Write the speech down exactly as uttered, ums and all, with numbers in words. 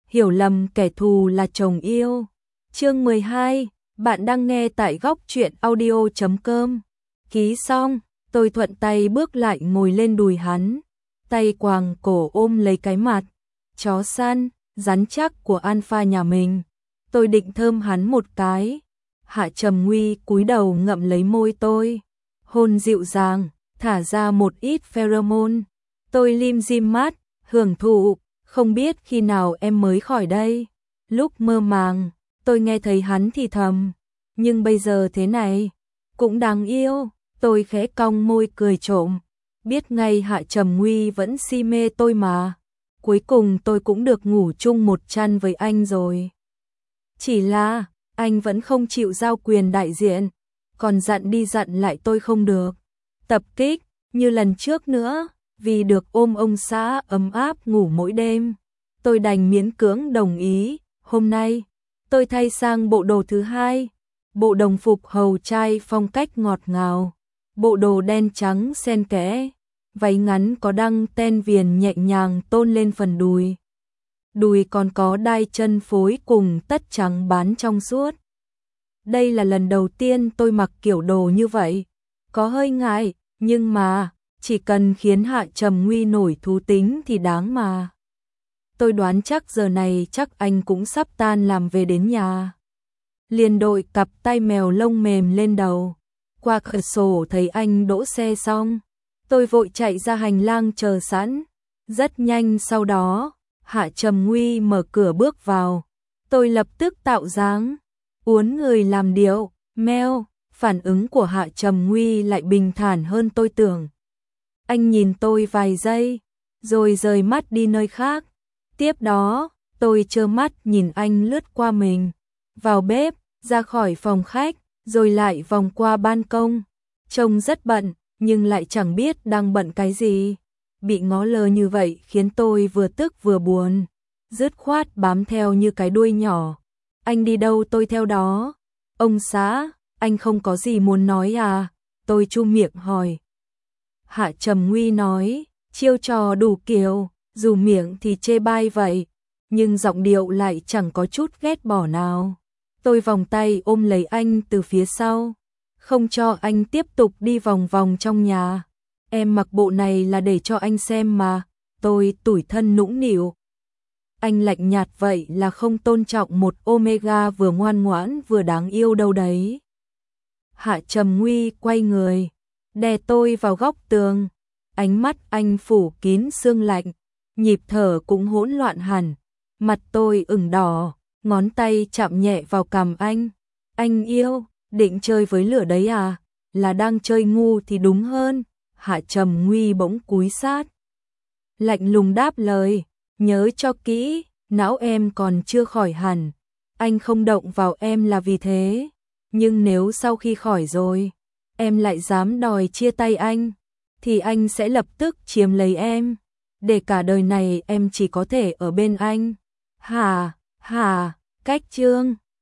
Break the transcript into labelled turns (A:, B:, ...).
A: hiểu lầm kẻ thù là chồng yêu. Chương mười hai, bạn đang nghe tại góc truyện audio chấm com. Ký xong, tôi thuận tay bước lại ngồi lên đùi hắn, tay quàng cổ ôm lấy cái mặt chó săn rắn chắc của Alpha nhà mình. Tôi định thơm hắn một cái. Hạ Trầm Nguy cúi đầu ngậm lấy môi tôi, hôn dịu dàng, thả ra một ít pheromone. Tôi lim dim mắt, hưởng thụ, không biết khi nào em mới khỏi đây. Lúc mơ màng, tôi nghe thấy hắn thì thầm, nhưng bây giờ thế này, cũng đáng yêu. Tôi khẽ cong môi cười trộm, biết ngay Hạ Trầm Nguy vẫn si mê tôi mà. Cuối cùng tôi cũng được ngủ chung một chăn với anh rồi. Chỉ là, anh vẫn không chịu giao quyền đại diện, còn dặn đi dặn lại tôi không được tập kích như lần trước nữa, vì được ôm ông xã ấm áp ngủ mỗi đêm. Tôi đành miễn cưỡng đồng ý. Hôm nay, tôi thay sang bộ đồ thứ hai, bộ đồng phục hầu trai phong cách ngọt ngào, bộ đồ đen trắng xen kẽ, váy ngắn có đăng ten viền nhẹ nhàng tôn lên phần đùi. Đùi còn có đai chân phối cùng tất trắng bán trong suốt. Đây là lần đầu tiên tôi mặc kiểu đồ như vậy, có hơi ngại, nhưng mà chỉ cần khiến Hạ Trầm Nguy nổi thú tính thì đáng mà. Tôi đoán chắc giờ này chắc anh cũng sắp tan làm về đến nhà. Liền đội cặp tai mèo lông mềm lên đầu. Qua cửa sổ thấy anh đỗ xe xong, tôi vội chạy ra hành lang chờ sẵn. Rất nhanh sau đó, Hạ Trầm Nguy mở cửa bước vào. Tôi lập tức tạo dáng, uốn người làm điệu, meo. Phản ứng của Hạ Trầm Nguy lại bình thản hơn tôi tưởng. Anh nhìn tôi vài giây, rồi rời mắt đi nơi khác. Tiếp đó, tôi trơ mắt nhìn anh lướt qua mình, vào bếp, ra khỏi phòng khách, rồi lại vòng qua ban công. Trông rất bận, nhưng lại chẳng biết đang bận cái gì. Bị ngó lơ như vậy khiến tôi vừa tức vừa buồn, dứt khoát bám theo như cái đuôi nhỏ. Anh đi đâu tôi theo đó. Ông xã, anh không có gì muốn nói à? Tôi chu miệng hỏi. Hạ Trầm Nguy nói, chiêu trò đủ kiểu, dù miệng thì chê bai vậy, nhưng giọng điệu lại chẳng có chút ghét bỏ nào. Tôi vòng tay ôm lấy anh từ phía sau, không cho anh tiếp tục đi vòng vòng trong nhà. Em mặc bộ này là để cho anh xem mà. Tôi tủi thân nũng nịu. Anh lạnh nhạt vậy là không tôn trọng một Omega vừa ngoan ngoãn vừa đáng yêu đâu đấy. Hạ Trầm Nguy quay người, đè tôi vào góc tường. Ánh mắt anh phủ kín sương lạnh, nhịp thở cũng hỗn loạn hẳn. Mặt tôi ửng đỏ, ngón tay chạm nhẹ vào cằm anh. Anh yêu, định chơi với lửa đấy à? Là đang chơi ngu thì đúng hơn. Hạ Trầm Nguy bỗng cúi sát, lạnh lùng đáp lời, nhớ cho kỹ, não em còn chưa khỏi hẳn. Anh không động vào em là vì thế. Nhưng nếu sau khi khỏi rồi, em lại dám đòi chia tay anh, thì anh sẽ lập tức chiếm lấy em, để cả đời này em chỉ có thể ở bên anh. Hà, hà, cách chương.